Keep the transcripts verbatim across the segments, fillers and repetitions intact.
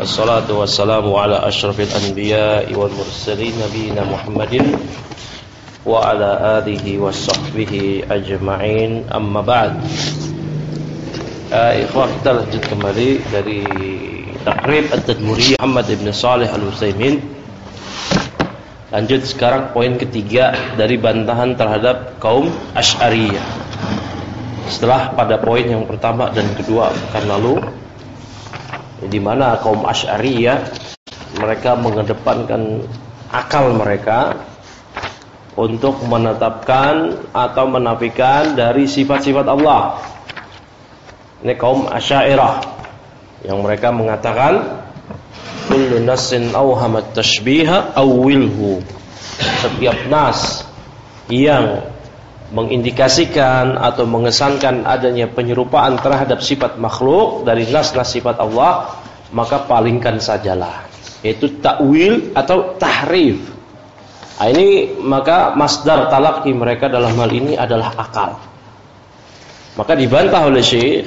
Wassalatu wassalamu ala asyrafil anbiya'i wal mursalin nabiyina Muhammadin wa ala alihi wa sahbihi ajma'in, amma ba'd. uh, Ikhwah, kita lanjut kembali dari Taqrib At-Tadmuriyah Muhammad ibn Salih Al-Utsaimin. Lanjut sekarang poin ketiga dari bantahan terhadap kaum Asy'ariyah. Setelah pada poin yang pertama dan kedua pekan lalu, di mana kaum Asy'ariyah mereka mengedepankan akal mereka untuk menetapkan atau menafikan dari sifat-sifat Allah. Ini kaum Asy'ariyah yang mereka mengatakan kullu nassin awhamat tashbiha awwilhu. Setiap nas yang mengindikasikan atau mengesankan adanya penyerupaan terhadap sifat makhluk dari nas-nas sifat Allah, maka palingkan sajalah, yaitu takwil atau tahrif. Nah, ini maka masdar talaqi mereka dalam hal ini adalah akal. Maka dibantah oleh Syekh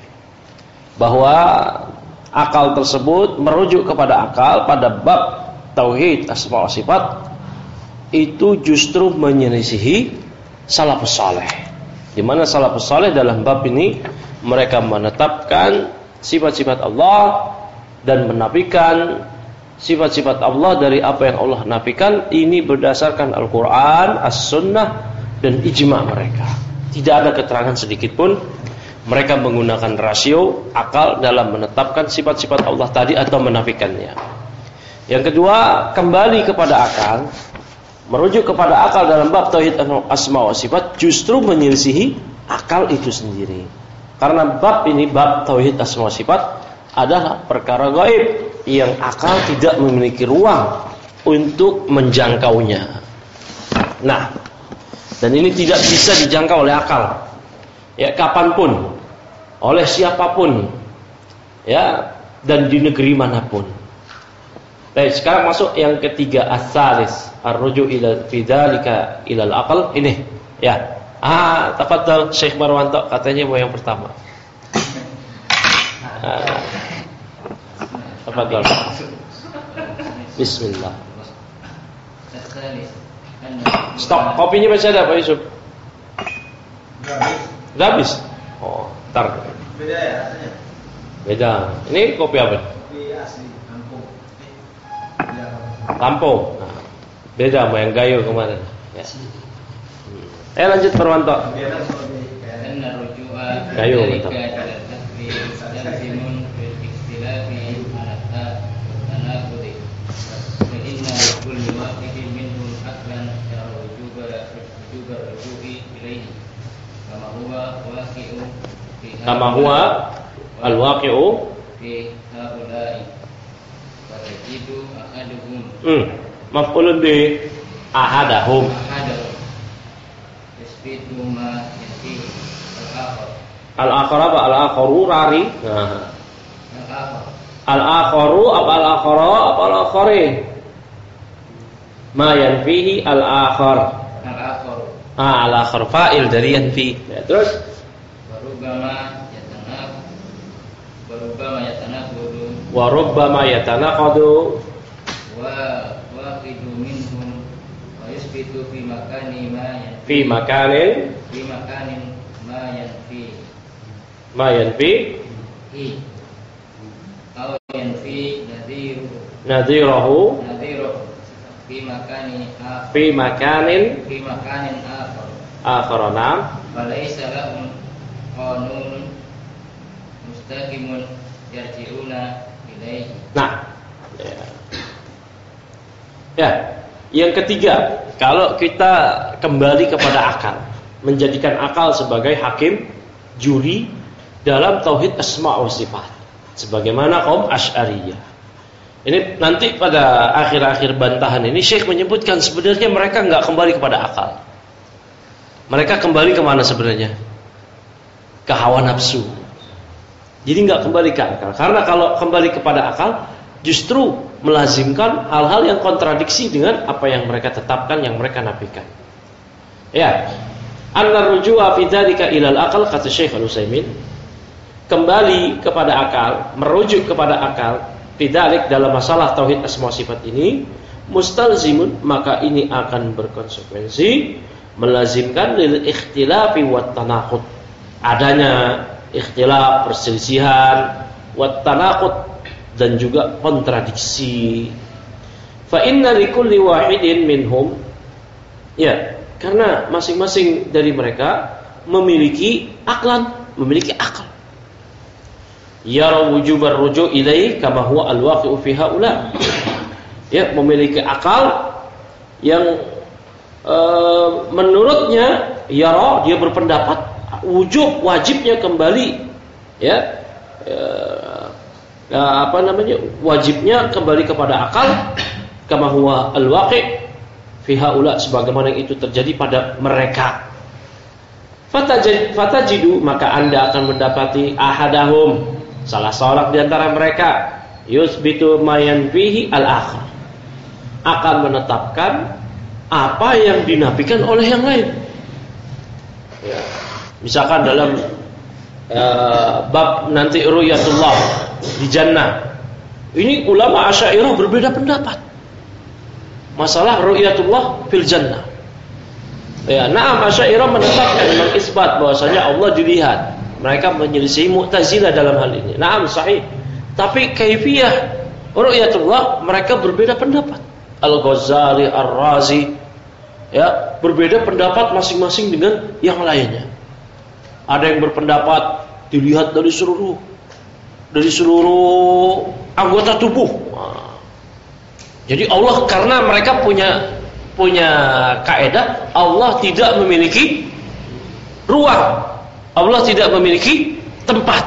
bahwa akal tersebut merujuk kepada akal pada bab tauhid asma wa sifat itu justru menyelisihi salafus saleh, di mana salafus saleh dalam bab ini mereka menetapkan sifat-sifat Allah dan menafikan sifat-sifat Allah dari apa yang Allah nafikan. Ini berdasarkan Al-Quran, As-Sunnah, dan ijma' mereka. Tidak ada keterangan sedikit pun mereka menggunakan rasio akal dalam menetapkan sifat-sifat Allah tadi atau menafikannya. Yang kedua, kembali kepada akal, merujuk kepada akal dalam bab tauhid asma wa sifat justru menyelisihi akal itu sendiri. Karena bab ini, bab tauhid asma wa sifat, adalah perkara gaib yang akal tidak memiliki ruang untuk menjangkaunya. Nah, dan ini tidak bisa dijangkau oleh akal, ya, kapanpun, oleh siapapun, ya, dan di negeri manapun. Baik, sekarang masuk yang ketiga, as-salis, ar-ruju' ila fidzalika ila al-aql. Ini, ya. Ah, tafadhal Syekh Marwanto, katanya mau yang pertama. Ah. Tafadhal. Bismillah. Stop, kopinya masih ada Pak Yusuf? Udah habis? Oh, ntar. Beda ya rasanya? Beda. Ini kopi apa? Kopi asli Lampung. Lampung. Nah, beda sama yang gayo kemarin. Ya. Hmm. Eh lanjut Perwanto. Gayo mantap. Kama huwa al-waqi'u fi haula'i wa tajidu ahaduhum. Hmm. Maf'ulun bi ahadahum. Ahadahum. Yasbitu ma yati al-akhar. Al-akhar apa? Al-akharu rari. Nah. Al-akhar. Al-akharu apa al-akhara apa al-akhari? Ma yanfihi al-akhar. Al-akhar. Ah, al-akhar fa'il dari yanfi. Ya, terus Warubama yatanaq Warubama yatanaqadu Warubama yatanaqadu Wa waqidu minhum Wa yusbitu fi makani ma yanfi Fi makanin Fi makanin ma yanfi Ma yanfi Hi Aw yanfi nadhiru Nadhirahu Nadhiruhu Fi makani Fi makanin Fi makanin akhar Akharana Walaysa lahum qanun mustaqimun yarji'una ilaihi. Nah, ya. ya, yang ketiga, kalau kita kembali kepada akal, menjadikan akal sebagai hakim juri dalam tauhid asma wa sifat, sebagaimana kaum Asy'ariyah. Ini nanti pada akhir-akhir bantahan ini Syekh menyebutkan sebenarnya mereka enggak kembali kepada akal. Mereka kembali kemana sebenarnya? Ke hawa nafsu. Jadi enggak kembali ke akal. Karena kalau kembali kepada akal justru melazimkan hal-hal yang kontradiksi dengan apa yang mereka tetapkan, yang mereka nafikan. Ya. An-rujua fi dzalika ilal aqal, kata Syekh Al-Utsaimin, kembali kepada akal, merujuk kepada akal Bidzalik dalam masalah tauhid asma sifat ini mustalzimun, maka ini akan berkonsekuensi melazimkan lil ikhtilafi wat tanaqud, adanya ikhtilaf, perselisihan, wat tanaqud, dan juga kontradiksi. Fa inna likulli wahidin minhum, ya, karena masing-masing dari mereka memiliki aklan, memiliki akal. Yara wujubar ruju' ilaih kama huwa al-waqi'u fi haula. Ya, memiliki akal yang e, menurutnya yara, dia berpendapat wujub, wajibnya kembali, ya, e, apa namanya, wajibnya kembali kepada akal, kama huwa al-waqi' fi haula, sebagaimana itu terjadi pada mereka. Fatajidu, maka Anda akan mendapati ahadahum, salah seorang di antara mereka, yusbitu ma yanfihi al-akhar, akan menetapkan apa yang dinafikan oleh yang lain. Ya. Misalkan dalam uh, bab nanti ru'yatullah di jannah, ini ulama Asy'ariyah berbeda pendapat masalah ru'yatullah fil jannah. Ya, na'am, Asy'ariyah menetapkan, mengisbat bahwasanya Allah dilihat. Mereka menyelisih Mu'tazilah dalam hal ini. Na'am, sahih. Tapi kaifiyah ru'yatullah mereka berbeda pendapat. Al-Ghazali, Ar-Razi, ya, berbeda pendapat masing-masing dengan yang lainnya. Ada yang berpendapat dilihat dari seluruh dari seluruh anggota tubuh. Nah, jadi Allah, karena mereka punya punya kaidah Allah tidak memiliki ruang, Allah tidak memiliki tempat.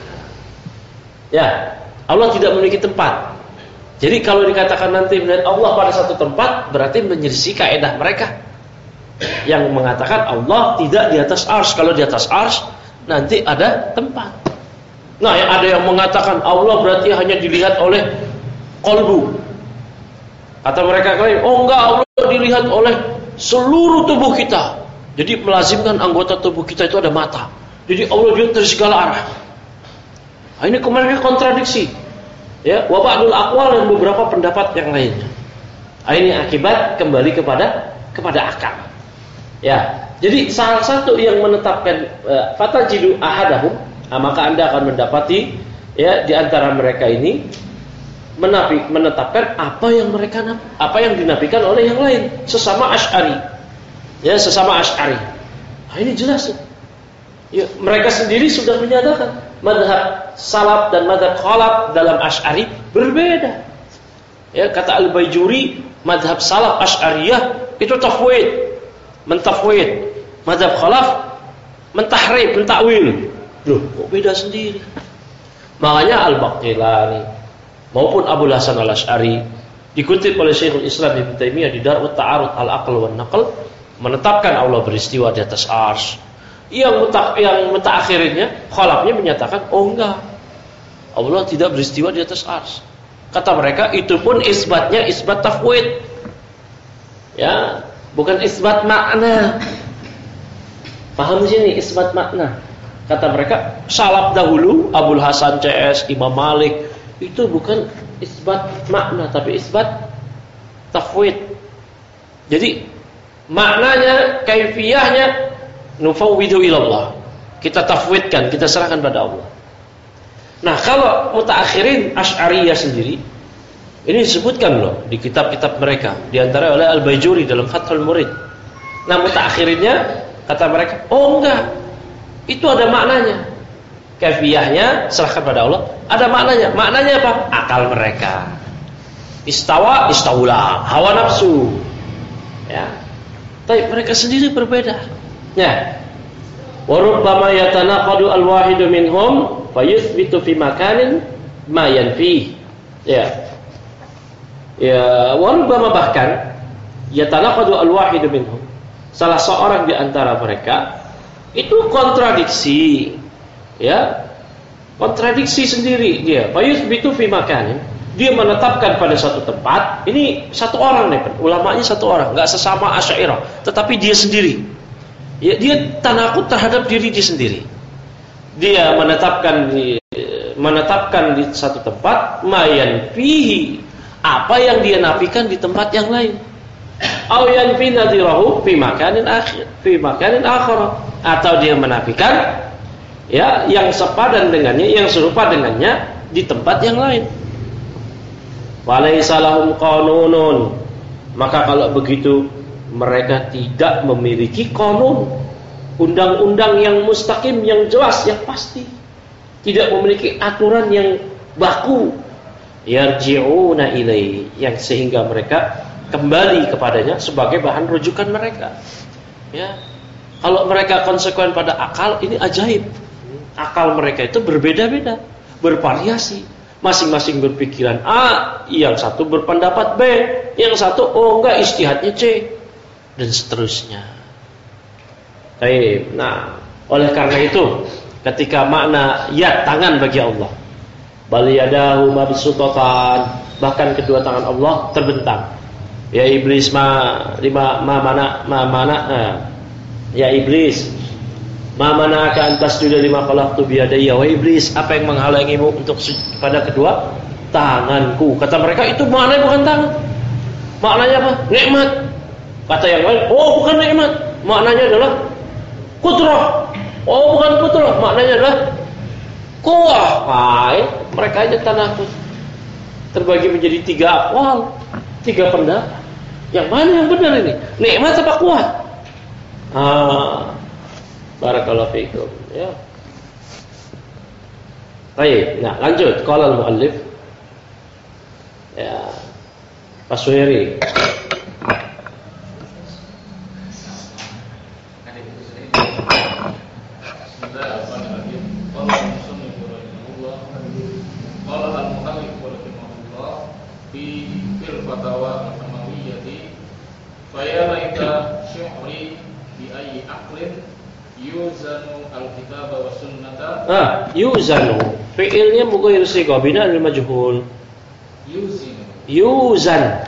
Ya, Allah tidak memiliki tempat. Jadi kalau dikatakan nanti melihat Allah pada satu tempat, berarti menyelisih kaidah mereka yang mengatakan Allah tidak di atas arsy. Kalau di atas arsy nanti ada tempat. Nah, yang ada yang mengatakan Allah berarti hanya dilihat oleh qalbu. Kata mereka klaim, oh enggak, Allah dilihat oleh seluruh tubuh kita. Jadi melazimkan anggota tubuh kita itu ada mata. Jadi Allah dilihat dari segala arah. Nah, ini kemarin kontradiksi. Ya, wa ba'dul aqwal, dan beberapa pendapat yang lainnya. Nah, ini akibat kembali kepada kepada akal. Ya, jadi salah satu yang menetapkan uh, fatajidu ahadahum, nah, maka Anda akan mendapati, ya, di antara mereka ini menafi, menetapkan apa yang mereka apa yang dinafikan oleh yang lain, sesama Asy'ari. Ya, sesama Asy'ari. Nah, ini jelas. Ya, mereka sendiri sudah menyatakan mazhab salaf dan mazhab khalaf dalam Asy'ari berbeda. Ya, kata Al-Baijuri, mazhab salaf Asy'ariyah itu tafwid, mentafwid. Mazhab khalaf mentahrif, mentakwil. Loh, kok beda sendiri? Makanya Al-Baqillani maupun Abu Hasan Al-Asy'ari dikutip oleh Syekhul Islam Ibnu Taimiyah di Dar'ut Ta'arud Al-Aql wan Naql, menetapkan Allah beristiwa di atas arsy. Yang muta, yang mutaakhirinnya, khalafnya menyatakan, oh enggak, Allah tidak beristiwa di atas arsy. Kata mereka, itu pun isbatnya isbat tafwid. Ya, bukan isbat makna. Paham di sini isbat makna. Kata mereka, salaf dahulu, Abu Hasan C S, Imam Malik, itu bukan isbat makna, tapi isbat tafwid. Jadi maknanya, kaifiyahnya nufawwidu ilallah, kita tafwidkan, kita serahkan pada Allah. Nah, kalau mutaakhirin Asy'ariyah sendiri, ini disebutkan loh di kitab-kitab mereka, di antara oleh Al-Baijuri dalam Fathul Murid. Nah, mutaakhirinnya kata mereka, oh enggak, itu ada maknanya. Kaifiyahnya serahkan pada Allah, ada maknanya. Maknanya apa? Akal mereka. Istawa, istawula, hawa nafsu. Ya. Tapi mereka sendiri berbeda. Ya. Wa rubbama yatanaqadu al-wahidu minhum fayuthbitu fi makanin ma yanfi. Ya. Ya, wa rubbama bahkan yatanaqadu al-wahidu minhum, salah seorang di antara mereka itu kontradiksi. Ya. Kontradiksi sendiri dia. Fayuthbitu fi makanin, dia menetapkan pada satu tempat. Ini satu orang nih, ulamanya satu orang, enggak sesama Asy'ariyah, tetapi dia sendiri. Ya, dia tanakut terhadap diri dia sendiri. dia menetapkan di menetapkan di satu tempat mayan fihi, apa yang dia nafikan di tempat yang lain. Au yanfi nadhirahu fi makanin akhir, fi makanin akhar, atau dia menafikan ya yang sepadan dengannya, yang serupa dengannya di tempat yang lain. Walaysa lahum qanunun, maka kalau begitu mereka tidak memiliki qanun, undang-undang yang mustaqim, yang jelas, yang pasti. Tidak memiliki aturan yang baku, yarji'una ilaihi, yang sehingga mereka kembali kepadanya sebagai bahan rujukan mereka. Ya, kalau mereka konsekuen pada akal, ini ajaib. Akal mereka itu berbeda-beda, bervariasi. Masing-masing berpikiran A, yang satu berpendapat B, yang satu oh enggak ijtihadnya C, dan seterusnya. Baik. Nah, oleh karena itu, ketika makna yad, tangan bagi Allah, bal yadahu mabsutatan, bahkan kedua tangan Allah terbentang. Ya iblis ma lima ma mana ma mana nah. Ya iblis, ma mana'aka an tasjuda lima khalaqtu bi yadayya, wa iblis, apa yang menghalangimu untuk pada kedua tanganku? Kata mereka itu maknanya bukan tangan. Maknanya apa? Nikmat. Kata yang lain, oh bukan nikmat, maknanya adalah kudrah. Oh bukan kudrah, maknanya adalah kuah. Hai, mereka aja tanakut. Terbagi menjadi tiga akwal, tiga pendapat. Yang mana yang benar ini? Nikmat apa kuat? Ah, barakallahu fiikum. Ya. Baik, nah lanjut. Qala al-muallif. Ya. Paswiri. Faya laita syu'ri bi ayyi aqlin yuzanu al-kitaba wa sunnata. Ah, yuzanu. Fi'ilnya mughayyir sighah bina lil majhul. Yuzinu. Yuzan.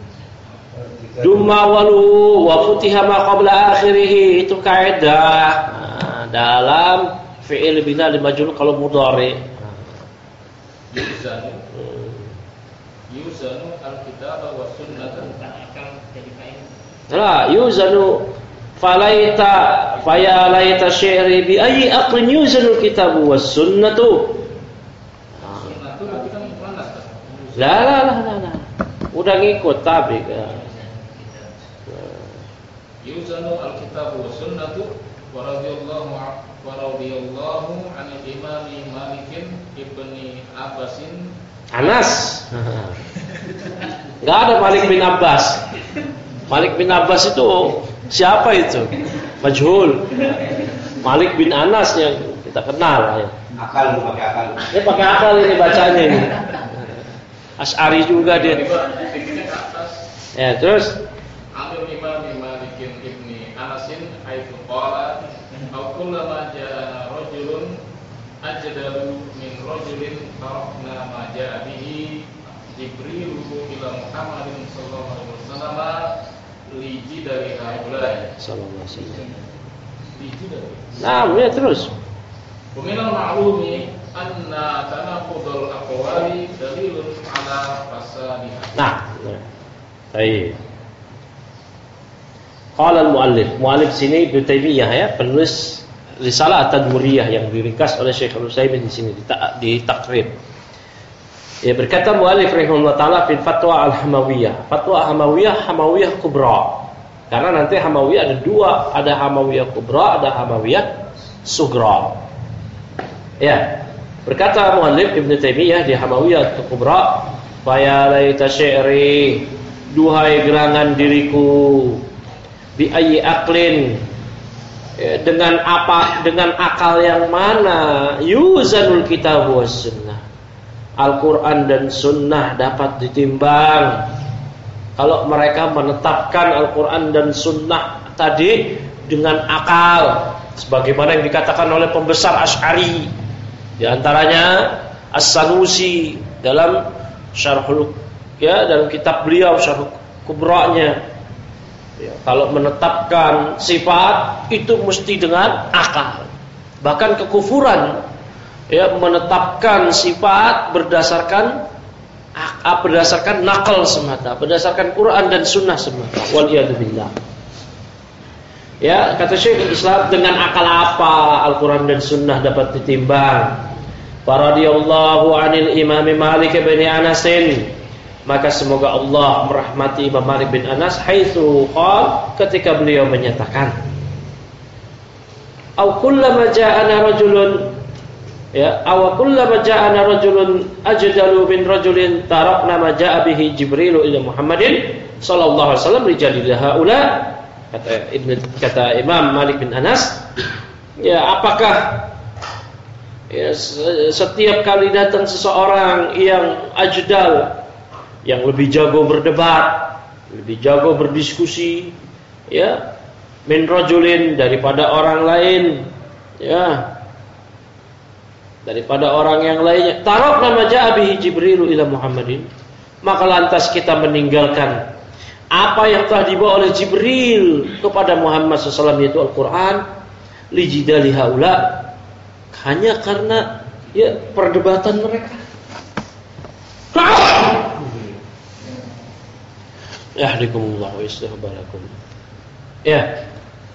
Dumma walu wa futiha ma qabla akhirih, itu kaidah nah, dalam fi'il bina lil majhul kalau mudhari. Yuzanu. Yuzanu al-kitaba wa sunnata. Lah, yuzanu falaita faya laita syi'ri bi ayyi aqlin yuzanu kitabu was sunnatu. Sunnatu berarti kan muannas kan? Lah lah lah lah. Udah ngikut tapi yuzanu al-kitabu was sunnatu wa radhiyallahu wa radhiyallahu 'anil imam Malik ibni Abbasin. Anas. Enggak ada Malik bin Abbas. Malik bin Abbas itu siapa itu? Majhul. Malik bin Anas yang kita kenal ya. Akal, pakai akal. Dia pakai akal ini bacanya ini. Asy'ari juga dia. Ya, terus Amil imam Malik ibni Anasin haitsu qala au kullama jaa rajulun ajdalu min rajulin tarafna ma jaa bihi Jibril ila Muhammadin sallallahu alaihi wasallam liji dari haulai sallallahu alaihi wasallam. Liji dari. Nah, ya terus. Peminal ma'lumi anna tanaqudul aqwali dalilun ala fasadiha. Nah, baik. Qala al-muallif, muallif sini Ibnu Taimiyah ya, penulis Risalah At-Tadmuriyah yang diringkas oleh Syekh Al-Utsaimin di sini di, di takrib. Ya, berkata muallif rahimahullah taala fi fatwa al-Hamawiyah. Fatwa Hamawiyah, Hamawiyah Kubra. Karena nanti Hamawiyah ada dua, ada Hamawiyah Kubra, ada Hamawiyah Sugra. Ya. Berkata muallif Ibnu Taimiyah di Hamawiyah Kubra, "Fa ya laita syi'ri, duhai gerangan diriku, bi ayyi aqlin, ya, dengan apa, dengan akal yang mana yuzanul kitab was sunnah, Al-Quran dan Sunnah dapat ditimbang. Kalau mereka menetapkan Al-Quran dan Sunnah tadi dengan akal, sebagaimana yang dikatakan oleh pembesar Asy'ari, di antaranya As-Sanusi dalam Syarhul, ya, dalam kitab beliau Syarh Kubra'nya. Ya, kalau menetapkan sifat itu mesti dengan akal, Bahkan kekufuran ya menetapkan sifat berdasarkan berdasarkan nakal semata, berdasarkan Quran dan Sunnah semata. Waliyadzubillah. Ya, kata Syekh Islam, dengan akal apa Al-Quran dan Sunnah dapat ditimbang? Faradiyallahu anil Imam Malik bin Anasin, maka semoga Allah merahmati Imam Malik bin Anas, haitsu qala, ketika beliau menyatakan, aw kullama ja'ana rajulun ya aw kullama ja'ana rajulun ajdalu min rajulin tarakna ma ja'a bihi Jibril ila Muhammadin sallallahu alaihi wasallam rijadil haula, kata Ibnu kata Imam Malik bin Anas, ya apakah ya, setiap kali datang seseorang yang ajdal, yang lebih jago berdebat, lebih jago berdiskusi, ya, min rajulin, daripada orang lain, ya, daripada orang yang lainnya, tarok nama ja'a bihi Jibril ila Muhammadin, maka lantas kita meninggalkan apa yang telah dibawa oleh Jibril kepada Muhammad sallallahu alaihi wasallam, yaitu Al-Quran, lijidali haula, hanya karena ya perdebatan mereka. Yahdikumullah wa yuslih balakum. Ya.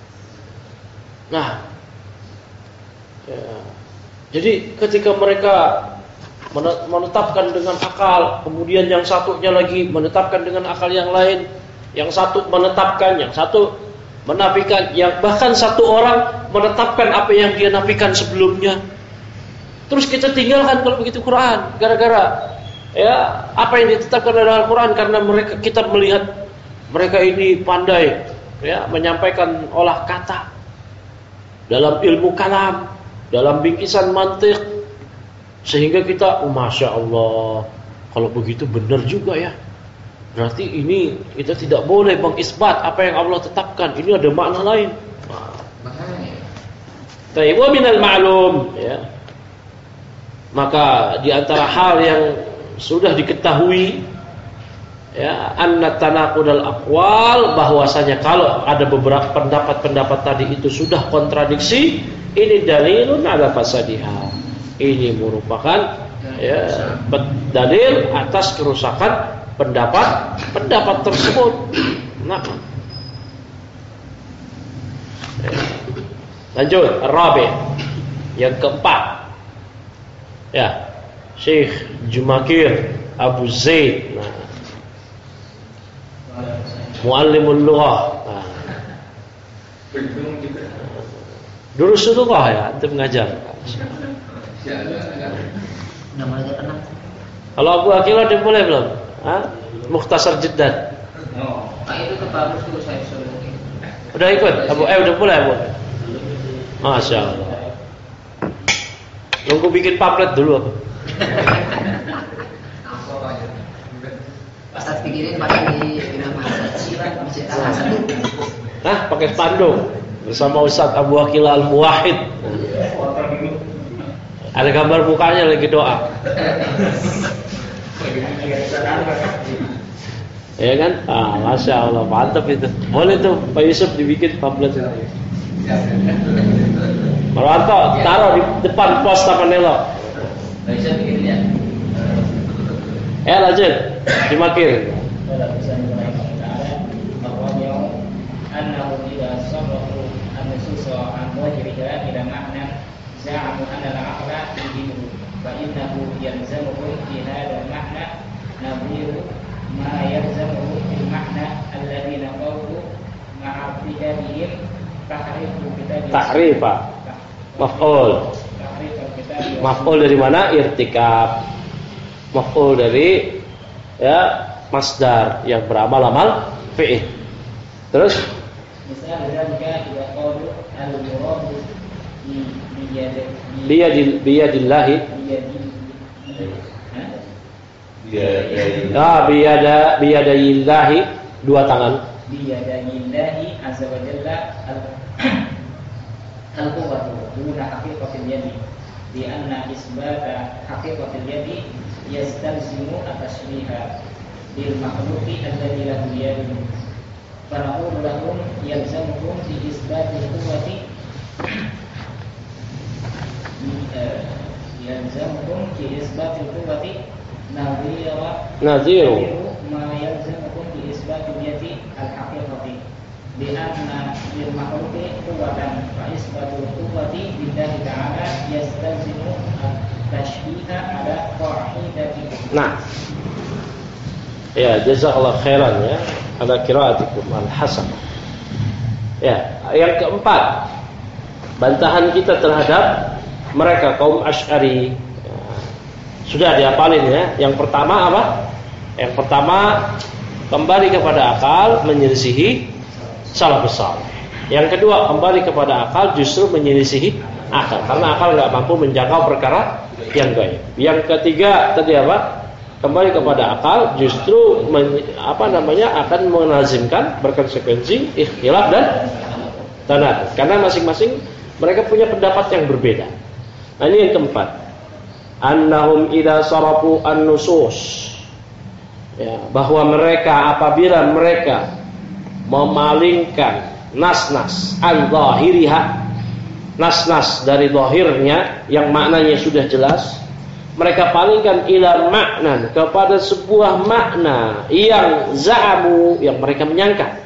Nah, ya. Jadi ketika mereka menetapkan dengan akal, kemudian yang satunya lagi menetapkan dengan akal yang lain, yang satu menetapkan, yang satu menafikan, yang bahkan satu orang menetapkan apa yang dia nafikan sebelumnya. Terus kita tinggalkan kalau begitu Quran, gara-gara ya apa yang ditetapkan dalam Al-Quran, karena mereka kita melihat mereka ini pandai ya menyampaikan olah kata dalam ilmu kalam, dalam bingkisan mantik, sehingga kita oh, masya Allah, kalau begitu benar juga ya, berarti ini kita tidak boleh mengisbat apa yang Allah tetapkan, ini ada makna lain. Baik, wa minal ma'lum ya. Maka di antara hal yang sudah diketahui ya, anna tanaqudal aqwal, bahwasanya kalau ada beberapa pendapat-pendapat tadi itu sudah kontradiksi, ini dalilun ala fasadiha, ini merupakan ya dalil atas kerusakan pendapat-pendapat tersebut. Nah, ya. Lanjut, Rabi, yang keempat ya, Syekh Jumakir Abu Zaid, nah, Muallimul Lughah, nah, Durus Lughah ya, antum mengajar. Kalau Abu Akil udah boleh belum? Hah? Mukhtasar Jiddan. Oh, itu tuh bagus tuh saya suruh. Udah ikut? Abu eh udah boleh, Abu. Masya Allah. Nunggu bikin pamflet dulu apa? Ustaz pikirin pakai di Imam Hasan dicetak Hasan. Nah, pakai spanduk bersama Ustaz Abu Akil Al-Muwahhid. Ada gambar mukanya lagi doa. Ya kan? Ah, masya Allah, mantap itu. Boleh tuh Pak Yusuf dibikin pamflet itu. Meranto, taruh di depan pos Taman Elok. Bisa bikin ya. Eh lanjut, dimakir. Ta'rifa maf'ul. Maf'ul dari mana? Irtikab. Maf'ul dari ya masdar yang beramal amal fi'il. Terus misalnya jika qaulu al-murad biyadil biyadillahi ah biyada biyadayillahi, dua tangan, biyadayillahi azza wa jalla al-quwwatu duna haqiqatil yadi, di anna isbata haqiqatil yadi yastalzimu at-tashbiha bil makhluqi alladhi lahu yadun, fa naqulu lahum yalzamuhum fi isbatil quwwati yalzamukum fi isbatil quwwati nadhira nadhiru ma yalzamukum fi isbatil yati al-haqiqati bi anna lil makhluqi quwwatan fa isbatul quwwati billahi ta'ala yastalzimu tashbiha ala qa'idati. Nah, ya jazakallah khairan ya ala qiraatikum al-hasan. Ya, yang keempat, bantahan kita terhadap mereka kaum Asy'ari. Ya, sudah dihafalin ya. Yang pertama apa? Yang pertama kembali kepada akal menyelisihi salafus saleh. Yang kedua kembali kepada akal justru menyelisihi akal karena akal nggak mampu menjangkau perkara yang gaib. Yang ketiga tadi apa? Kembali kepada akal justru men, apa namanya akan melazimkan berkonsekuensi ikhtilaf dan tanad karena masing-masing mereka punya pendapat yang berbeda. Nah ini yang keempat, annahum idza sarafu an-nusus, ya, bahwa mereka apabila mereka memalingkan nas-nas al-zahiriha, nas-nas dari zahirnya yang maknanya sudah jelas, mereka palingkan ila makna kepada sebuah makna yang za'amu yang mereka menyangka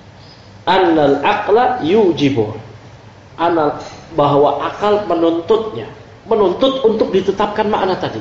annal aqla yujibu, anal bahwa akal menuntutnya, menuntut untuk ditetapkan makna tadi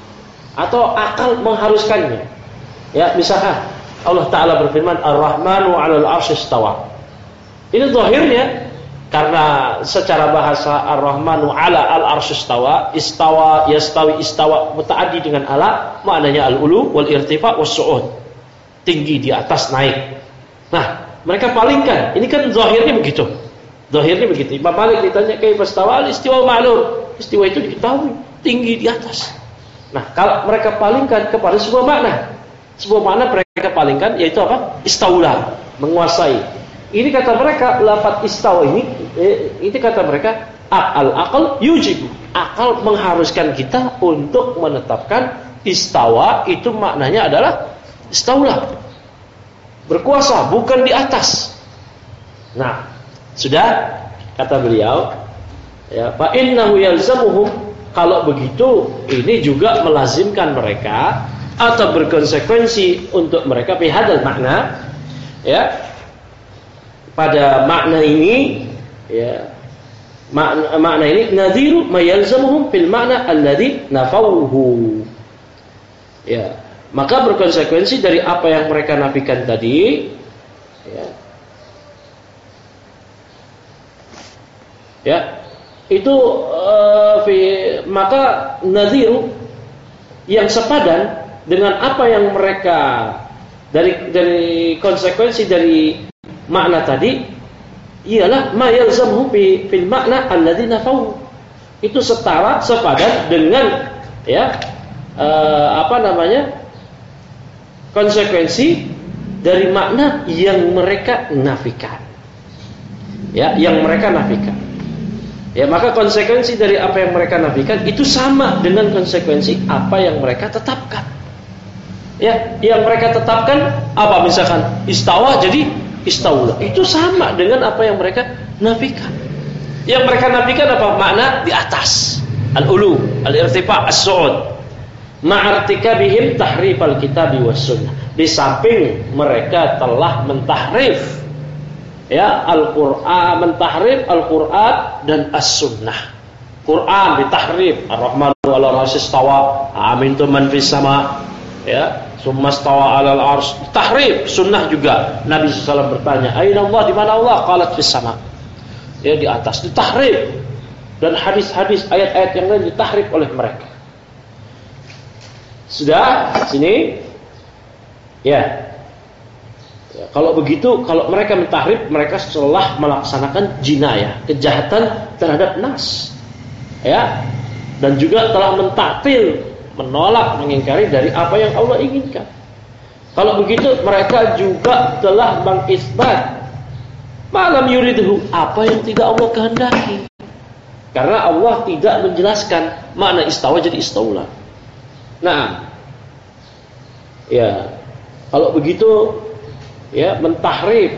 atau akal mengharuskannya. Ya, misalkan Allah Ta'ala berfirman Ar-Rahmanu 'alal 'arsy istawa. Ini zahirnya karena secara bahasa Ar-Rahmanu 'ala al-'arsy istawa, istawa yastawi istawa mutaaddi dengan ala, maknanya al-ulu wal irtifa was su'ud. Tinggi di atas naik. Nah, mereka palingkan. Ini kan zahirnya begitu. Zahirnya begitu. Imam Malik ditanya kaifa istawa, al-istiwa ma'lum. Istiwa itu diketahui, tinggi di atas. Nah, kalau mereka palingkan kepada sebuah makna, sebuah makna mereka palingkan yaitu apa? Istaula, menguasai. Ini kata mereka lafaz istawa ini, eh, ini kata mereka al-aqal yujibu. Akal mengharuskan kita untuk menetapkan istawa itu maknanya adalah istaula. Berkuasa, bukan di atas. Nah, sudah kata beliau, ya, fa innahu yalzamuhum, kalau begitu ini juga melazimkan mereka atau berkonsekuensi untuk mereka fi hadzal makna, ya, pada makna ini, ya, makna, makna ini nadhiru ma yalzamuhum fil makna alladhi nafawhu, ya, maka berkonsekuensi dari apa yang mereka nafikan tadi, ya, ya itu uh, fi, maka nadhiru yang sepadan dengan apa yang mereka dari dari konsekuensi dari makna tadi ialah ma yalzamuhu fil makna alladzi nafahu. Itu setara sepadan dengan, ya, uh, apa namanya, konsekuensi dari makna yang mereka nafikan, ya, yang mereka nafikan. Ya, maka konsekuensi dari apa yang mereka nafikan itu sama dengan konsekuensi apa yang mereka tetapkan. Ya, yang mereka tetapkan apa, misalkan istawa jadi istaula, itu sama dengan apa yang mereka nafikan. Yang mereka nafikan apa? Makna di atas, al-ulu, al-irtifa, as-su'ud. Ma'artikabihim tahrifal kitabi was sunnah. Di samping mereka telah mentahrif, ya, Al-Qur'an, mentahrif Al-Qur'an dan As-Sunnah. Quran ditahrif, Ar-Rahmanu 'alal 'arsy istawa, amintu man fis sama, ya, summa istawa 'alal 'arsy. Tahrif. Sunnah juga. Nabi sallallahu alaihi wasallam bertanya, "Aina Allah?" Di mana Allah? Qalat fis sama. Ya, di atas. Ditahrif. Dan hadis-hadis, ayat-ayat yang lain ditahrif oleh mereka. Sudah sini, ya. Ya, kalau begitu, kalau mereka mentahrif, mereka setelah melaksanakan jinayah, kejahatan terhadap nas, ya, dan juga telah mentaktil, menolak, mengingkari dari apa yang Allah inginkan. Kalau begitu, mereka juga telah mengisbat malam yuridhu, apa yang tidak Allah kehendaki, karena Allah tidak menjelaskan makna istawa jadi istaula. Nah, ya, kalau begitu, ya, mentahrif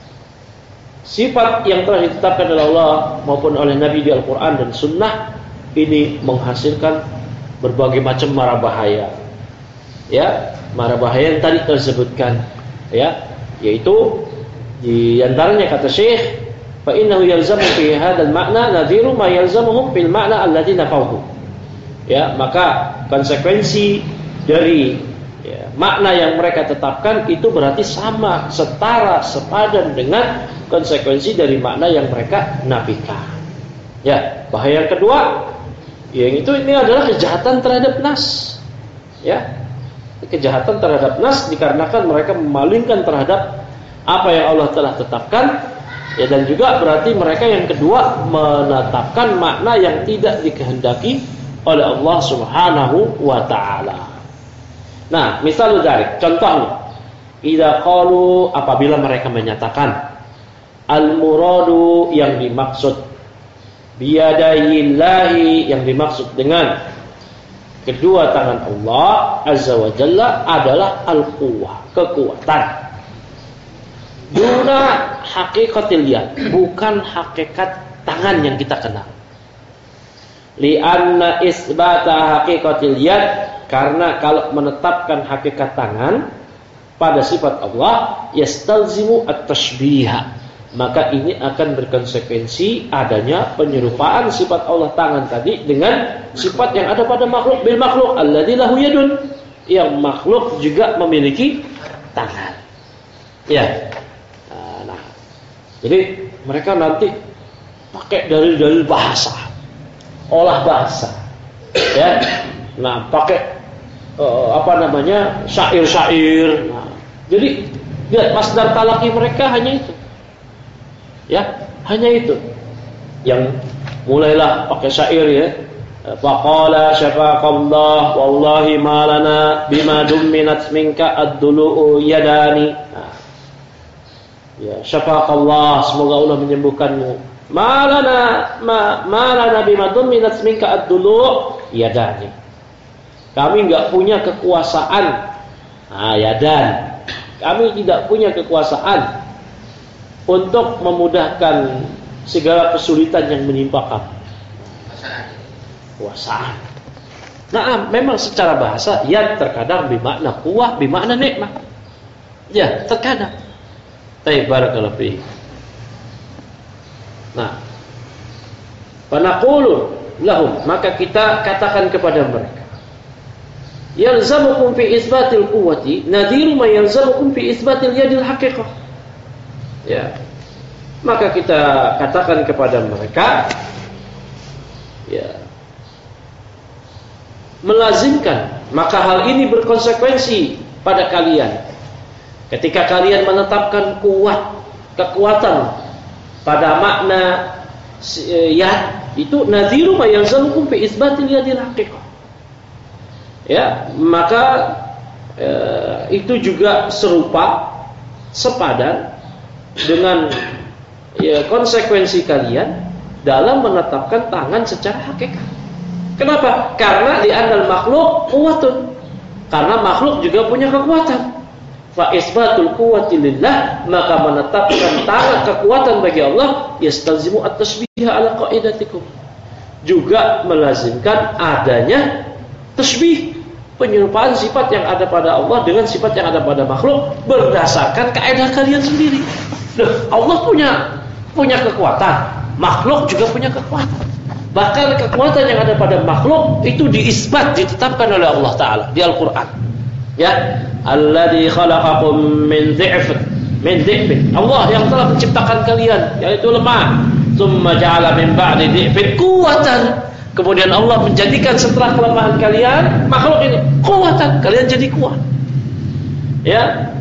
sifat yang telah ditetapkan oleh Allah maupun oleh Nabi di Al-Quran dan Sunnah, ini menghasilkan berbagai macam mara bahaya. Ya, mara bahaya yang tadi tersebutkan, ya, yaitu di antaranya kata Syekh, fa innahu yalzamu fi hadzal ma'na nadhiru ma yalzamuhum fil ma'na alladzi nafawhu. Ya, maka konsekuensi dari ya, makna yang mereka tetapkan itu berarti sama, setara, sepadan dengan konsekuensi dari makna yang mereka nafikan. Ya, bahaya yang kedua, yang itu ini adalah kejahatan terhadap nas. Ya, kejahatan terhadap nas dikarenakan mereka memalingkan terhadap apa yang Allah telah tetapkan, ya, dan juga berarti mereka yang kedua menetapkan makna yang tidak dikehendaki oleh Allah Subhanahu wa taala. Nah, misal dari contohnya, idza qalu, apabila mereka menyatakan al-muradu, yang dimaksud biyadayillahi, yang dimaksud dengan kedua tangan Allah Azza wa Jalla adalah al-quwwah, kekuatan. Duna hakikatil yad, bukan hakikat tangan yang kita kenal. Li'anna isbata hakikatil yad, karena kalau menetapkan hakikat tangan pada sifat Allah, yastalzimu at-tashbiha, maka ini akan berkonsekuensi adanya penyerupaan sifat Allah tangan tadi dengan sifat yang ada pada makhluk, bil makhluk alladzi lahu yadun, yang makhluk juga memiliki tangan. Ya. Nah, jadi mereka nanti pakai dalil-dalil bahasa, olah bahasa, ya. Nah, pakai uh, apa namanya, syair-syair. Nah, jadi lihat masdar talaki mereka hanya itu, ya, hanya itu. Yang mulailah pakai syair, ya. Faqala syafaqallah wallahi malana bima dumminat minka ad-dulu'u yadani. Nah, ya, syafaqallah, semoga Allah menyembuhkanmu. Malana ma malana bima dumminat minka ad-dulu' yadani. Kami enggak punya kekuasaan. Nah, yadan. Kami tidak punya kekuasaan untuk memudahkan segala kesulitan yang menimpa kamu. Kekuasaan. Nah, memang secara bahasa yad terkadang bermakna kuah, bermakna nikmat. Ya, terkadang. Baik, barakallahu fiik. Nah, fanaqulu lahum, maka kita katakan kepada mereka, yalzamukum fi isbatil quwwati nadhiru ma yalzamukum fi isbatil yadil haqiqah. Ya. Maka kita katakan kepada mereka, ya, melazimkan, maka hal ini berkonsekuensi pada kalian ketika kalian menetapkan kuat, kekuatan pada makna yad, itu nadhiru ma yalzamukum fi isbatil yadil haqiqah. Ya, maka eh, itu juga serupa, sepadan dengan ya, konsekuensi kalian dalam menetapkan tangan secara hakikat. Kenapa? Karena di anal makhluk kuwatun, karena makhluk juga punya kekuatan. Fa isbatul quwwati lillah, maka menetapkan tangan kekuatan bagi Allah yastalzimu at-tashbih ala qaidatikum, juga melazimkan adanya tasbih, penyerupaan sifat yang ada pada Allah dengan sifat yang ada pada makhluk berdasarkan kaidah kalian sendiri. Loh, Allah punya punya kekuatan, makhluk juga punya kekuatan. Bahkan kekuatan yang ada pada makhluk itu diisbat, ditetapkan oleh Allah Ta'ala di Al-Quran. Ya, alladzi khalaqakum min dhi'fin min dhi'fin, Allah yang telah menciptakan kalian, yaitu lemah. Tsumma ja'ala min ba'di dhi'fin quwwatan, kemudian Allah menjadikan setelah kelemahan kalian makhluk ini kuatan, kalian jadi kuat. Ya.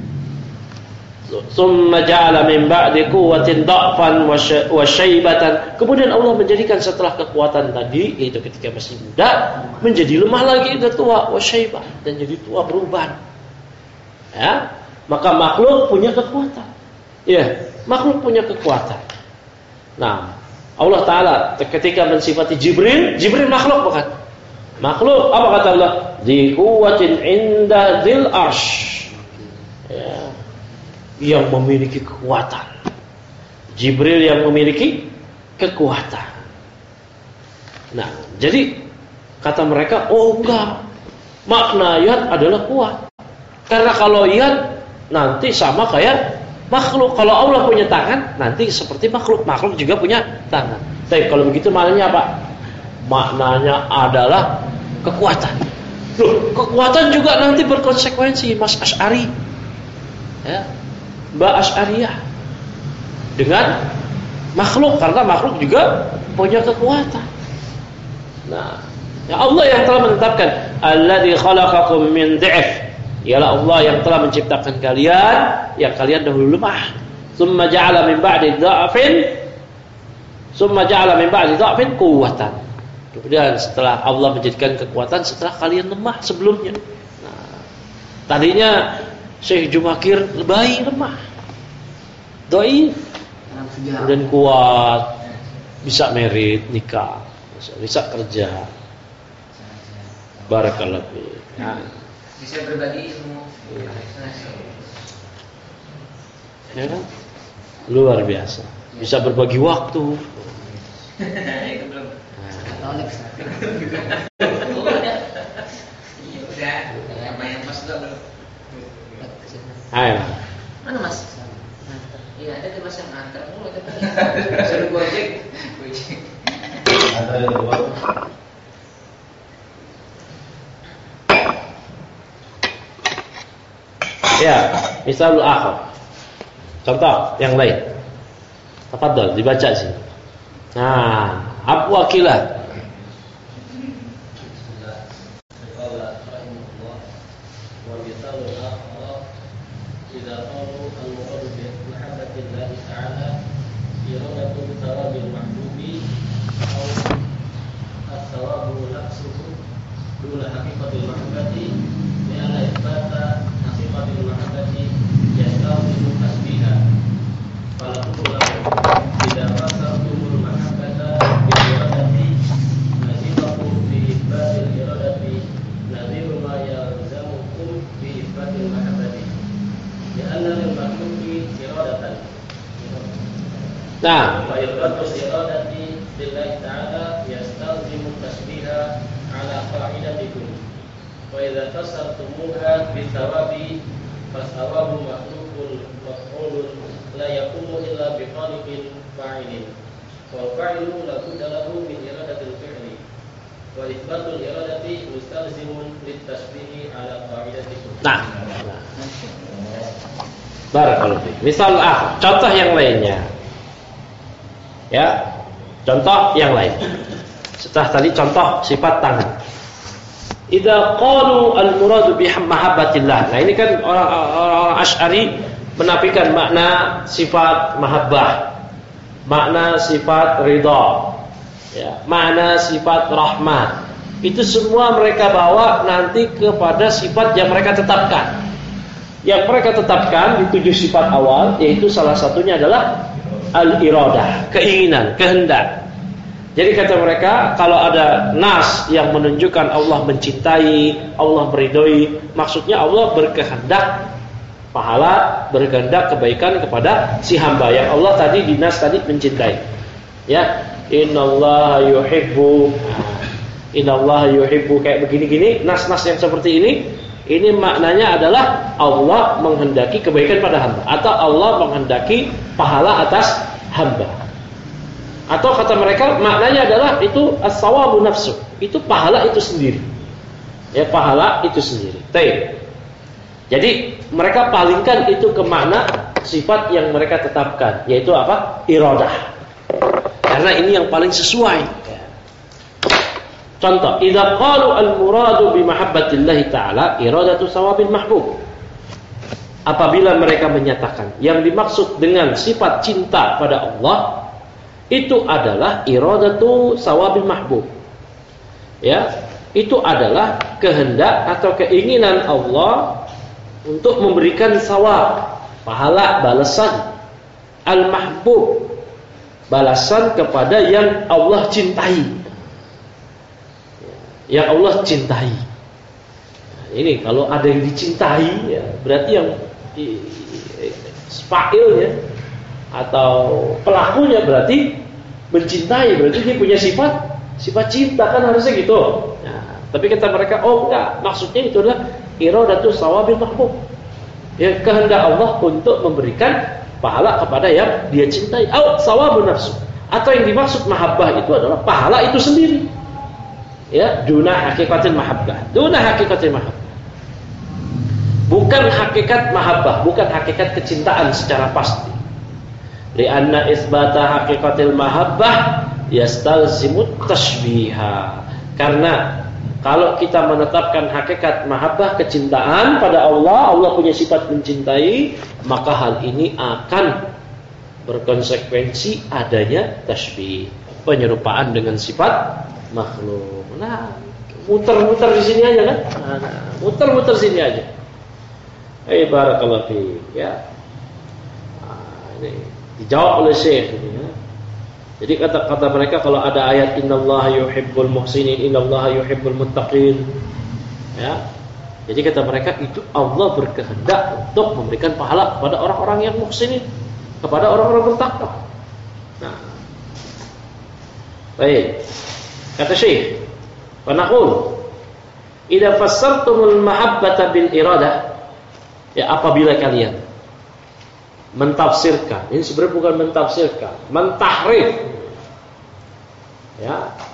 Tsumma ja'ala min ba'di quwwatin dha'fan wa syaibatan, kemudian Allah menjadikan setelah kekuatan tadi, yaitu ketika masih muda, menjadi lemah lagi ketika tua, wa syaibah, dan jadi tua beruban. Ya, maka makhluk punya kekuatan. Ya, makhluk punya kekuatan. Nah, Allah Ta'ala ketika mensifati Jibril, Jibril makhluk bukan? Makhluk, apa kata Allah? Dzi quwwatin 'inda dzil arsy. Ya, yang memiliki kekuatan. Jibril yang memiliki kekuatan. Nah, jadi kata mereka, oh enggak, makna yad adalah kuat. Karena kalau yad nanti sama kayak makhluk. Kalau Allah punya tangan, nanti seperti makhluk. Makhluk juga punya tangan. Tapi kalau begitu maknanya apa? Maknanya adalah kekuatan. Loh, kekuatan juga nanti berkonsekuensi, Mas Asy'ari. Ya, Mbak Asy'ariyah. Dengan makhluk, karena makhluk juga punya kekuatan. Nah, ya Allah yang telah menetapkan alladzi khalaqakum min dha'f. Ialah Allah yang telah menciptakan kalian yang kalian dahulu lemah. Tsumma ja'ala min ba'di dha'fin Tsumma ja'ala min ba'di dha'fin quwwatan. Kemudian setelah Allah menjadikan kekuatan setelah kalian lemah sebelumnya. Nah, tadinya Syekh Jumakir lebay lemah. Doi kemudian kuat, bisa merit, nikah, bisa kerja. Barakallahu fiik. Nah, bisa berbagi ilmu. ya kan? Luar biasa. Bisa berbagi waktu. Itu belum Katolik. Iya udah, sama yang Mas juga belum. Ayo. Mana Mas? Iya ada tuh Mas yang antar mulu tapi. Suruh gojek. Gojek. Ada yang dua. Ya, misalul akhar. Contoh yang lain. Tafadhol dibaca sini. Nah, Abu Wakilah. Nah, fa'iradatus iradati lillahi ta'ala yastalzimu tasbiha ala qa'idatikum wa idza tasartumuha bithawabi fasawabu makhluqun maf'ulun la yaqumu illa biqalibin fa'ilin wal fa'ilu la budda lahu min iradatil fi'li wa itsbatul iradati mustalzimun litasbihi ala qa'idatikum. Nah, barakallahu fiik. Misal ah, contoh yang lainnya. Ya, contoh yang lain. Setelah tadi contoh sifat tangan. Idza qalu al-muradu bi mahabbatillah. Nah, ini kan orang-orang Asy'ari menafikan makna sifat mahabbah, makna sifat ridha, ya, makna sifat rahmat. Itu semua mereka bawa nanti kepada sifat yang mereka tetapkan. Yang mereka tetapkan di tujuh sifat awal, yaitu salah satunya adalah al-iradah, keinginan, kehendak. Jadi kata mereka, kalau ada nas yang menunjukkan Allah mencintai, Allah meridhoi, maksudnya Allah berkehendak pahala, berkehendak kebaikan kepada si hamba yang Allah tadi di nas tadi mencintai. Ya, innallaha yuhibbu, innallaha yuhibbu kayak begini-gini, nas-nas yang seperti ini, ini maknanya adalah Allah menghendaki kebaikan pada hamba atau Allah menghendaki pahala atas hamba. Atau kata mereka maknanya adalah itu as-sawabu nafsu, itu pahala itu sendiri. Ya, pahala itu sendiri. Baik. Jadi mereka palingkan itu ke makna sifat yang mereka tetapkan, yaitu apa? Iradah. Karena ini yang paling sesuai. Contoh, idza qalu al-muradu bi mahabbatillahi ta'ala iradatu sawabil mahbub. Apabila mereka menyatakan yang dimaksud dengan sifat cinta pada Allah itu adalah iradatu sawabil mahbub. Ya, itu adalah kehendak atau keinginan Allah untuk memberikan sawab, pahala, balasan al-mahbub, balasan kepada yang Allah cintai. Yang Allah cintai. Nah, ini kalau ada yang dicintai, ya, berarti yang fa'ilnya atau pelakunya berarti mencintai, berarti dia punya sifat Sifat cinta kan harusnya gitu. Nah, tapi kata mereka, oh enggak, maksudnya itu adalah iradatu sawabil mahbub. Ya, kehendak Allah untuk memberikan pahala kepada yang dia cintai. Au sawabun nafsu. Atau yang dimaksud mahabbah itu adalah pahala itu sendiri. Ya, duna hakikatil mahabbah. Duna hakikatil mahabbah. Bukan hakikat mahabbah, bukan hakikat kecintaan secara pasti. Lianna isbata hakikatil mahabbah yastalzimut tashbiha. Karena kalau kita menetapkan hakikat mahabbah, kecintaan pada Allah, Allah punya sifat mencintai, maka hal ini akan berkonsekuensi adanya tashbih, penyerupaan dengan sifat makhluk. Nah, muter-muter di sini aja kan? Nah, muter-muter sini aja. Eh, barakallahu fi, ya. Nah, ini dijawab oleh Syekh ini, ya. Jadi kata-kata mereka kalau ada ayat innallaha yuhibbul muhsinin, innallaha yuhibbul muttaqin, ya. Jadi kata mereka itu Allah berkehendak untuk memberikan pahala kepada orang-orang yang muhsinin, kepada orang-orang bertakwa. Nah, baik. Kata Syekh, "Wa naqul idza fassartumul mahabbata bil iradah." Ya, apabila kalian mentafsirkan, ini sebenarnya bukan mentafsirkan, mentahrif. Ya.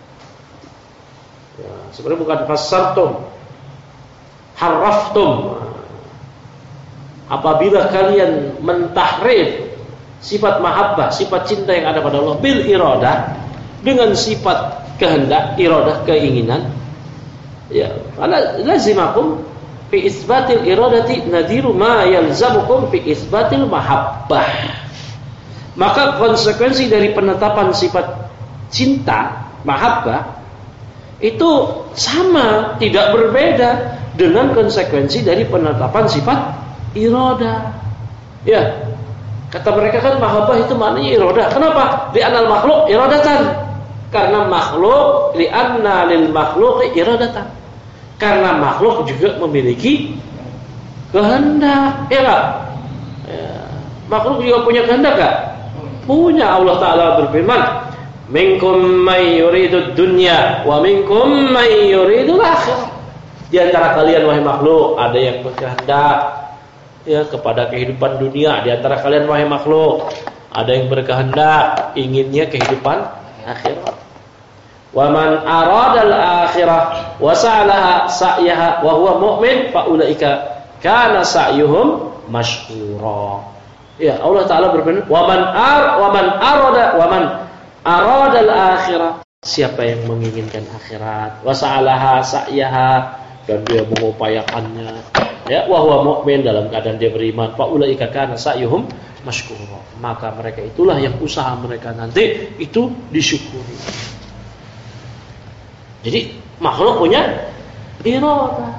Ya, sebenarnya bukan fassartum, harraftum. Apabila kalian mentahrif sifat mahabbah, sifat cinta yang ada pada Allah bil iradah, dengan sifat kehendak, iradah, keinginan, ya, ala lazimakum fi isbatil iradati nadiru ma yalzamukum fi isbatil mahabbah. Maka konsekuensi dari penetapan sifat cinta, mahabbah itu sama, tidak berbeda dengan konsekuensi dari penetapan sifat iradah. Ya, kata mereka kan mahabbah itu maknanya iradah. Kenapa? Li'anal makhluk iradatan. Karena makhluk, li'anna lil makhluk iradatan. Karena makhluk juga memiliki kehendak, ya enggak? Ya. Makhluk juga punya kehendak enggak? Punya. Allah Ta'ala berfirman, minkum may yuridud dunya wa minkum may yuridul akhirah. Di antara kalian wahai makhluk ada yang berkehendak ya kepada kehidupan dunia. Di antara kalian wahai makhluk ada yang berkehendak inginnya kehidupan akhirat. Wa man aradal akhirah wa sa'alaha sa'yaha wa huwa mu'min fa ulaika kana sa'yuhum mashkura. Ya, Allah Ta'ala berfirman, wa man ar wa man arada wa man aradal akhirah, siapa yang menginginkan akhirat, wa sa'alaha sa'yaha, dan dia mengupayakannya, ya, wa huwa mu'min, dalam keadaan dia beriman, fa ulaika kana sa'yuhum mashkura, maka mereka itulah yang usaha mereka nanti itu disyukuri. Jadi makhluk punya iradah.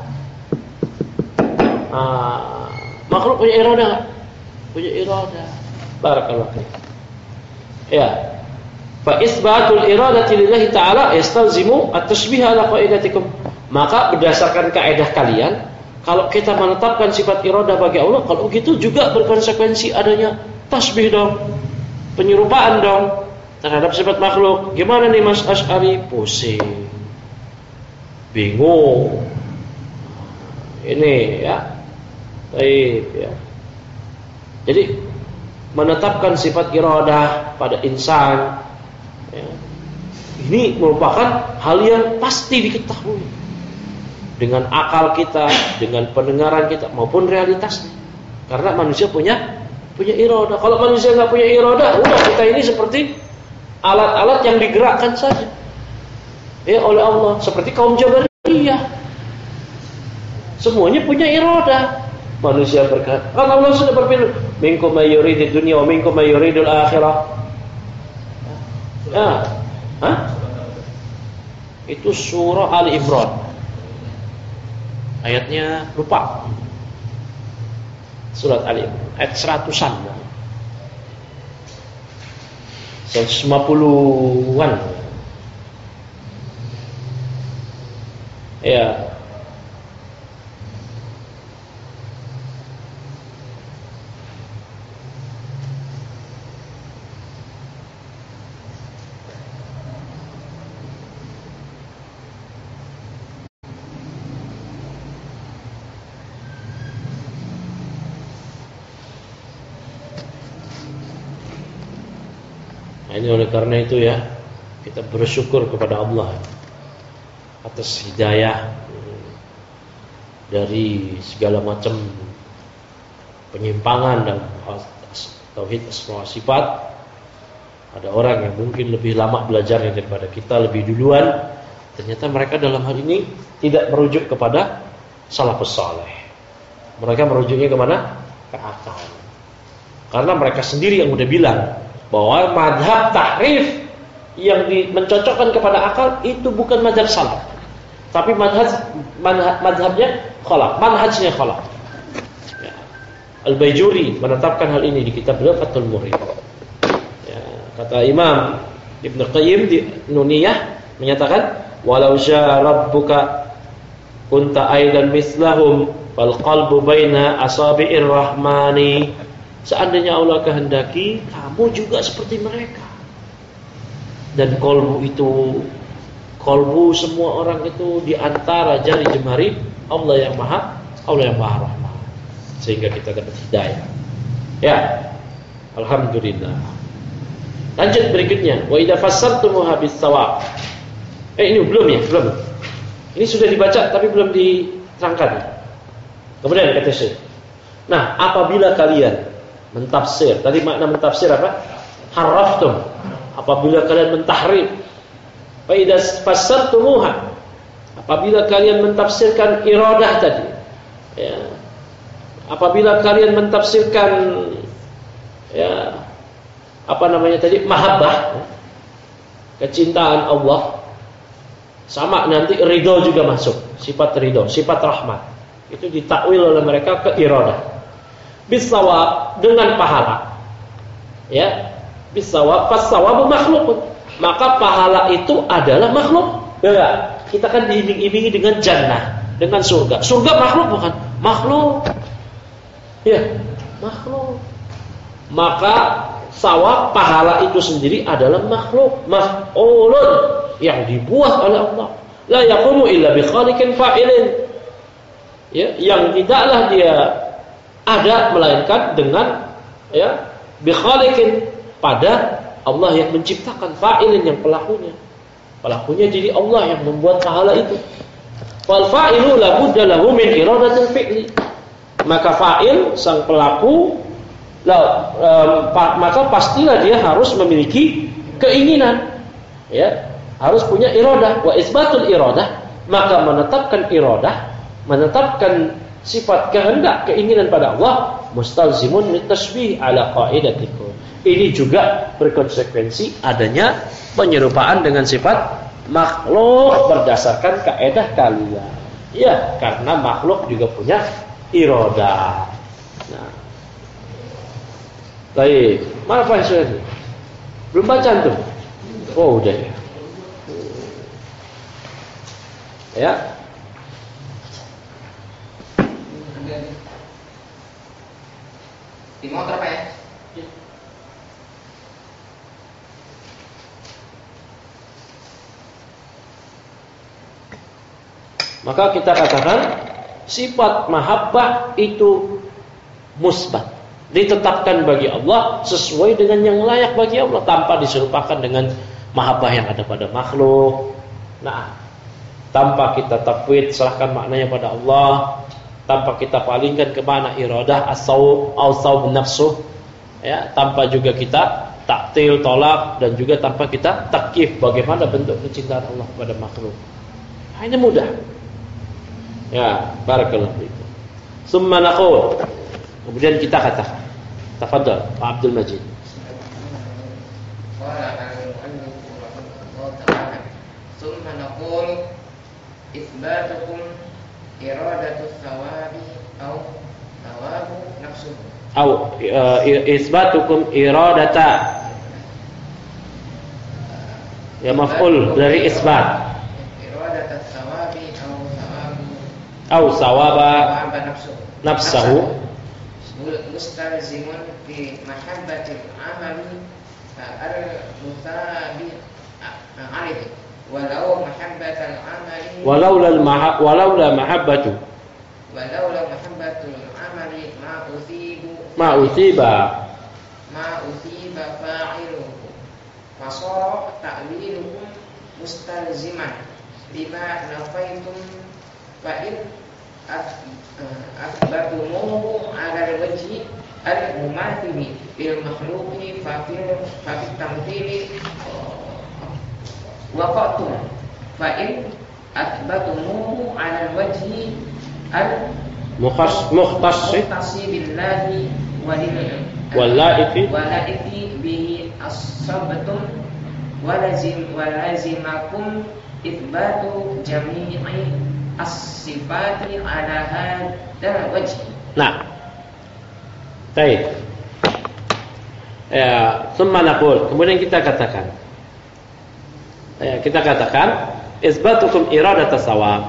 Ah, makhluk punya iradah enggak? Punya iradah. Barakallahu fiik. Ya. Fa isbatul iradati lillahi ta'ala yastalzimu at-tashbih ala qaidatikum. Maka berdasarkan kaidah kalian, kalau kita menetapkan sifat iradah bagi Allah, kalau begitu juga berkonsekuensi adanya tasbih dong. Penyerupaan dong terhadap sifat makhluk. Gimana nih Mas Asy'ari? Pusing. Bingung. Ini ya. Baik ya. Jadi menetapkan sifat iradah pada insan ya, ini merupakan hal yang pasti diketahui dengan akal kita, dengan pendengaran kita maupun realitasnya. Karena manusia punya punya iradah. Kalau manusia nggak punya iradah, udah kita ini seperti alat-alat yang digerakkan saja ya oleh Allah, seperti kaum Jabariyah. Semuanya punya iradah. Manusia berkata, kan Allah sudah berfirman, minkum may yuridud dunya wa minkum may yuridul akhirah. Ya. Hah? Itu surah Ali Imran. Ayatnya lupa. Surat Ali Imran ayat seratusan. seratus lima puluhan. Ya. ini oleh karena itu ya, kita bersyukur kepada Allah atas hidayah dari segala macam penyimpangan dalam tauhid asma wa sifat. Ada orang yang mungkin lebih lama belajarnya daripada kita, lebih duluan. Ternyata mereka dalam hal ini tidak merujuk kepada salafus saleh. Mereka merujuknya kemana? Ke akal. Karena mereka sendiri yang udah bilang bahwa madhab tahrif yang di, mencocokkan kepada akal itu bukan madhab salaf, tapi madhab, madhab madhabnya khalaf, manhajnya khalaf. Ya. Al-Baijuri menetapkan hal ini di kitab beliau Fathul Murid. Ya. Kata Imam Ibn Qayyim di Nuniyah menyatakan, walau syaa rabbuka kunta aidan mislahum fal qalbu baina asabi'ir rahmani. Seandainya Allah kehendaki, kamu juga seperti mereka. Dan kolbu itu, kolbu semua orang itu di antara jari jemari Allah yang maha, Allah yang maha rahman. Sehingga kita dapat hidayah. Ya, alhamdulillah. Lanjut berikutnya, wa idza fassartumuha bis-shawab. Eh ini belum ya, belum. Ini sudah dibaca tapi belum diterangkan. Kemudian kata Syekh, nah apabila kalian mentafsir, tadi makna mentafsir apa? Harraftum. Apabila kalian mentahrif, fa idza fassartumuha, apabila kalian mentafsirkan iradah tadi, ya, apabila kalian mentafsirkan, ya, apa namanya tadi, mahabbah, kecintaan Allah, sama nanti ridho juga masuk, sifat ridho, sifat rahmat, itu ditakwil oleh mereka ke iradah. Bisawab, dengan pahala, ya. Bisawab, fassawabu makhluk, maka pahala itu adalah makhluk. Ya, kita kan diiming-imingi dengan jannah, dengan surga. Surga makhluk bukan? Makhluk. Ya, makhluk. Maka sawab, pahala itu sendiri adalah makhluk, maf'ulun, yang dibuat oleh Allah. La yaqumu illa bi khaliqin fa'ilin. Ya, yang tidaklah dia ada melainkan dengan, ya, bi khaliqin, pada Allah yang menciptakan, fa'ilin yang pelakunya. Pelakunya jadi Allah yang membuat pahala itu. Wal fa'ilu la budda lahu min iradatil fi'li. Maka fa'il, sang pelaku, la, um, pa, maka pastilah dia harus memiliki keinginan. Ya, harus punya iradah. Wa isbatul iradah, maka menetapkan iradah, menetapkan sifat kehendak, keinginan pada Allah, mustalzimun min tashbih ala qaidatikum. Ini juga berkonsekuensi adanya penyerupaan dengan sifat makhluk berdasarkan kaidah kalian. Ya, karena makhluk juga punya iradah. Nah, baik, mana Pak Syed? Belum baca tuh? Oh, udah ya. Ya. Di motor Pak ya? Maka kita katakan sifat mahabbah itu musbat, ditetapkan bagi Allah sesuai dengan yang layak bagi Allah, tanpa diserupakan dengan mahabbah yang ada pada makhluk. Nah, tanpa kita tafwid, serahkan maknanya pada Allah, tanpa kita palingkan ke mana iradah as-sawb au-sawb nafsuh, ya, tanpa juga kita taktil, tolak, dan juga tanpa kita takyif bagaimana bentuk kecintaan Allah kepada makhluk. Nah, ini mudah. Ya, barakallahu fiikum. Summa naqul. Kemudian kita katakan. Tafadhal, Pak Abdul Majid. Qala al-mu'allif rahimahullah ta'ala. Summa naqul itsbatukum iradatu tsawabi au tsawabu nafsuhu. Au uh, isbatukum iradata. Ya, maf'ul dari isbat. Au sawaba nafsahu mustalzimun fi mahabbatil amali al-mutabi alaihi walau mahabbatul amali walau lal maha walau la mahabbatu walau la mahabbatul amali ma usibu ma usiba ma usiba fa'iluhu fasara ta'wilukum mustalziman lima nafaitum fa in athbatumuhu 'ala al-wajhi al-mumathili bil makhluqi fa fil fa fit tamthili waqatum fa in athbatumuhu 'ala al-wajhi al mukhas mukhtassi billahi walil walaiti walaiti bihi asabtum walazim walazimakum itsbatu jami'i as-sifati ala hadzal wajh. Nah, baik. Ya, thumma naqul, kemudian kita katakan. Ya, kita katakan isbatukum iradatas shawab.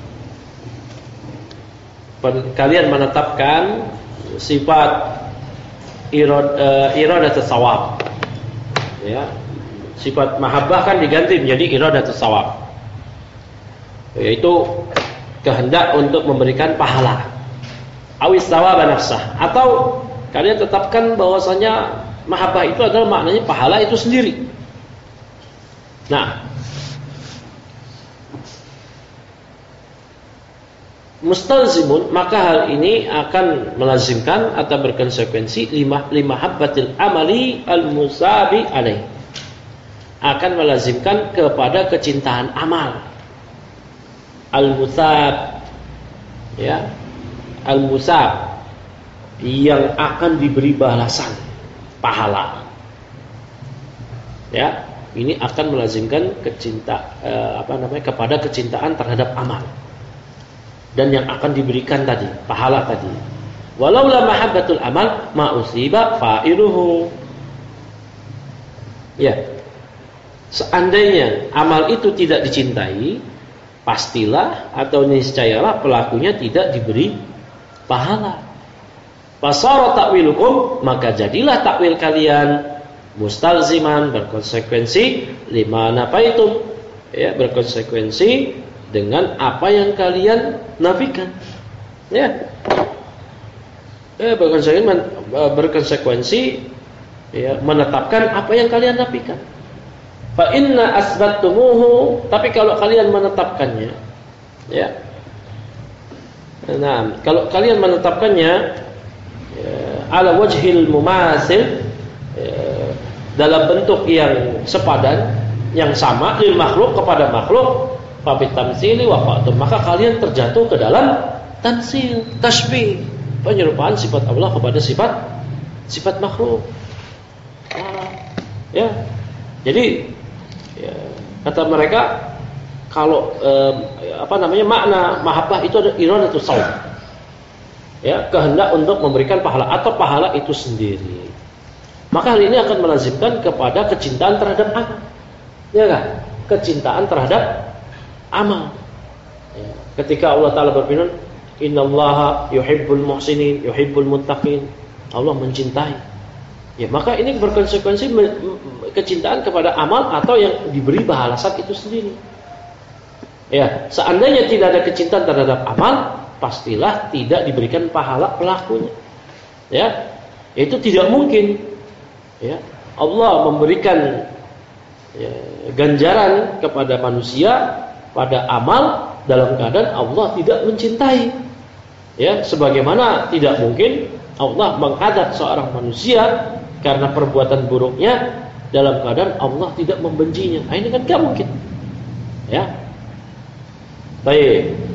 Kalian menetapkan sifat irad uh, iradatus shawab. Ya. Sifat mahabbah kan diganti menjadi iradatus shawab. Yaitu kehendak untuk memberikan pahala. Awis thawaba nafsah, atau kalian tetapkan bahwasanya mahabbah itu adalah maknanya pahala itu sendiri. Nah, mustalzimun, maka hal ini akan melazimkan atau berkonsekuensi lima lima habbatil amali al-musabi alaih, akan melazimkan kepada kecintaan amal al-musab, ya, al-musab yang akan diberi balasan pahala, ya, ini akan melazimkan kecinta eh, apa namanya kepada kecintaan terhadap amal dan yang akan diberikan tadi pahala tadi. Walau la mahabbatul amal ma usiba fa'iluhu, ya, seandainya amal itu tidak dicintai, pastilah atau niscayalah pelakunya tidak diberi pahala. Fasara ta'wilukum, maka jadilah takwil kalian mustalziman, berkonsekuensi lima nafaitum, ya, berkonsekuensi dengan apa yang kalian nafikan, ya, ya berkonsekuensi, berkonsekuensi ya, menetapkan apa yang kalian nafikan. Fa inna asbattumuhu, tapi kalau kalian menetapkannya, ya. Nah, kalau kalian menetapkannya ya, ala wajhil mumasil, ya, dalam bentuk yang sepadan, yang sama lil makhluk kepada makhluk, fa bit tamtsili wa fa'tum, maka kalian terjatuh ke dalam tamtsil, tasbih, penyerupaan sifat Allah kepada sifat sifat makhluk. Ah, ya. Jadi ya, kata mereka kalau eh, apa namanya makna mahabbah itu ada iradatus shawab, ya, kehendak untuk memberikan pahala atau pahala itu sendiri. Maka hal ini akan melazimkan kepada kecintaan terhadap amal, ya kan? Kecintaan terhadap amal. Ya. Ketika Allah Taala berfirman, Innallaha yuhibbul muhsinin, yuhibbul muttaqin, Allah mencintai. Ya, maka ini berkonsekuensi kecintaan kepada amal atau yang diberi balasan itu sendiri. Ya, seandainya tidak ada kecintaan terhadap amal, pastilah tidak diberikan pahala pelakunya. Ya, itu tidak mungkin. Ya, Allah memberikan ya, ganjaran kepada manusia pada amal dalam keadaan Allah tidak mencintai. Ya, sebagaimana tidak mungkin Allah menghadap seorang manusia karena perbuatan buruknya dalam keadaan Allah tidak membencinya. Nah, ini kan tidak mungkin. Ya. Baik.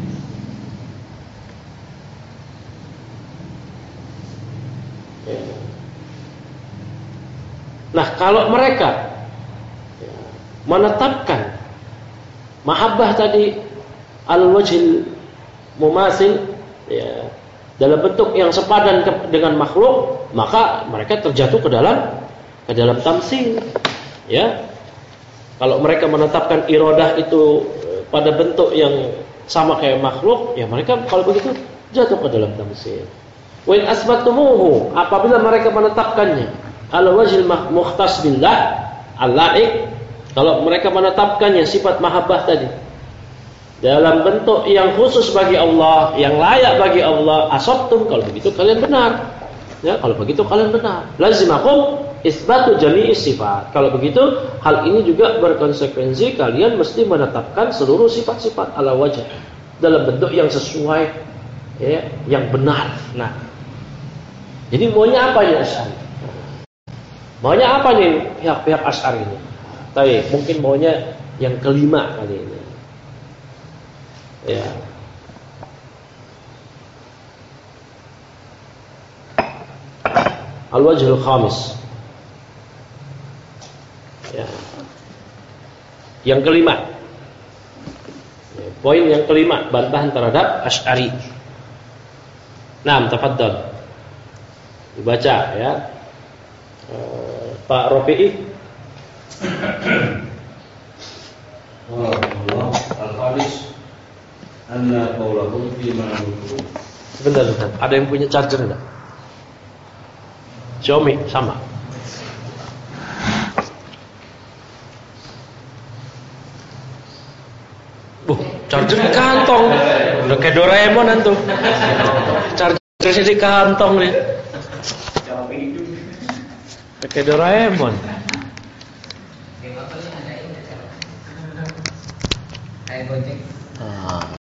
Nah, kalau mereka menetapkan mahabbah tadi al-wajhil mumasil, ya, dalam bentuk yang sepadan dengan makhluk, maka mereka terjatuh ke dalam ke dalam tamtsil, ya. Kalau mereka menetapkan iradah itu pada bentuk yang sama kayak makhluk, ya mereka kalau begitu jatuh ke dalam tamtsil. Wa in asbatumuhu, apabila mereka menetapkannya ala wajhil mukhtas billah al-la'iq, kalau mereka menetapkannya sifat mahabbah tadi dalam bentuk yang khusus bagi Allah, yang layak bagi Allah, asabtum, kalau begitu kalian benar. Ya, kalau begitu kalian benar. Lazimakum isbatu jami'i sifat. Kalau begitu, hal ini juga berkonsekuensi kalian mesti menetapkan seluruh sifat-sifat ala wajah dalam bentuk yang sesuai, ya, yang benar. Nah, jadi maunya apa ya Asy'ari? Maunya apa nih pihak-pihak Asy'ari ini? Tapi mungkin maunya yang kelima kali ini. Ya. Al-wajhul khamis. Ya. Yang kelima. Ya, poin yang kelima, bantahan terhadap Asy'ari. Naam, tafadhal. Dibaca ya. Uh, Pak Rafi'i. Allah al-khamis anna qawlahu fi ma'ruf. Sebentar, sebentar. Ada yang punya charger enggak? Xiaomi sama. Bu, charger di kantong. Udah kayak Doraemon antum. Charger di kantong nih. Kayak Doraemon. Kayak Gojek. Ah.